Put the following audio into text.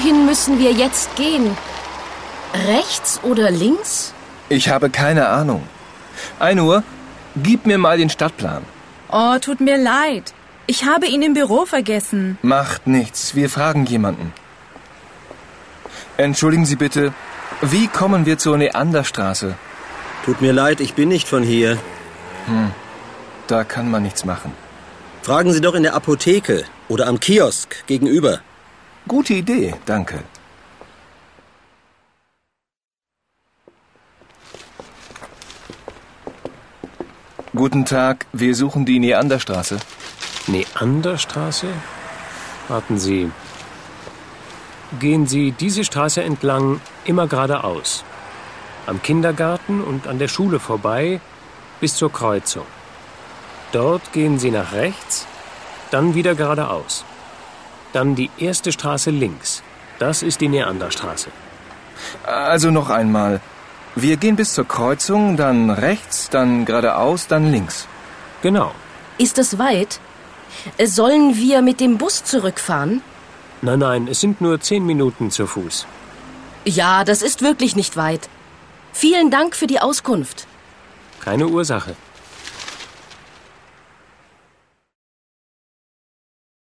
Wohin müssen wir jetzt gehen? Rechts oder links? Ich habe keine Ahnung. 1 Uhr, gib mir mal den Stadtplan. Oh, tut mir leid. Ich habe ihn im Büro vergessen. Macht nichts, wir fragen jemanden. Entschuldigen Sie bitte, wie kommen wir zur Neanderstraße? Tut mir leid, ich bin nicht von hier. Da kann man nichts machen. Fragen Sie doch in der Apotheke oder am Kiosk gegenüber. Gute Idee, danke. Guten Tag, wir suchen die Neanderstraße. Neanderstraße? Warten Sie. Gehen Sie diese Straße entlang immer geradeaus. Am Kindergarten und an der Schule vorbei bis zur Kreuzung. Dort gehen Sie nach rechts, dann wieder geradeaus. Dann die erste Straße links. Das ist die Neanderstraße. Also noch einmal. Wir gehen bis zur Kreuzung, dann rechts, dann geradeaus, dann links. Genau. Ist es weit? Sollen wir mit dem Bus zurückfahren? Nein, es sind nur 10 Minuten zu Fuß. Ja, das ist wirklich nicht weit. Vielen Dank für die Auskunft. Keine Ursache.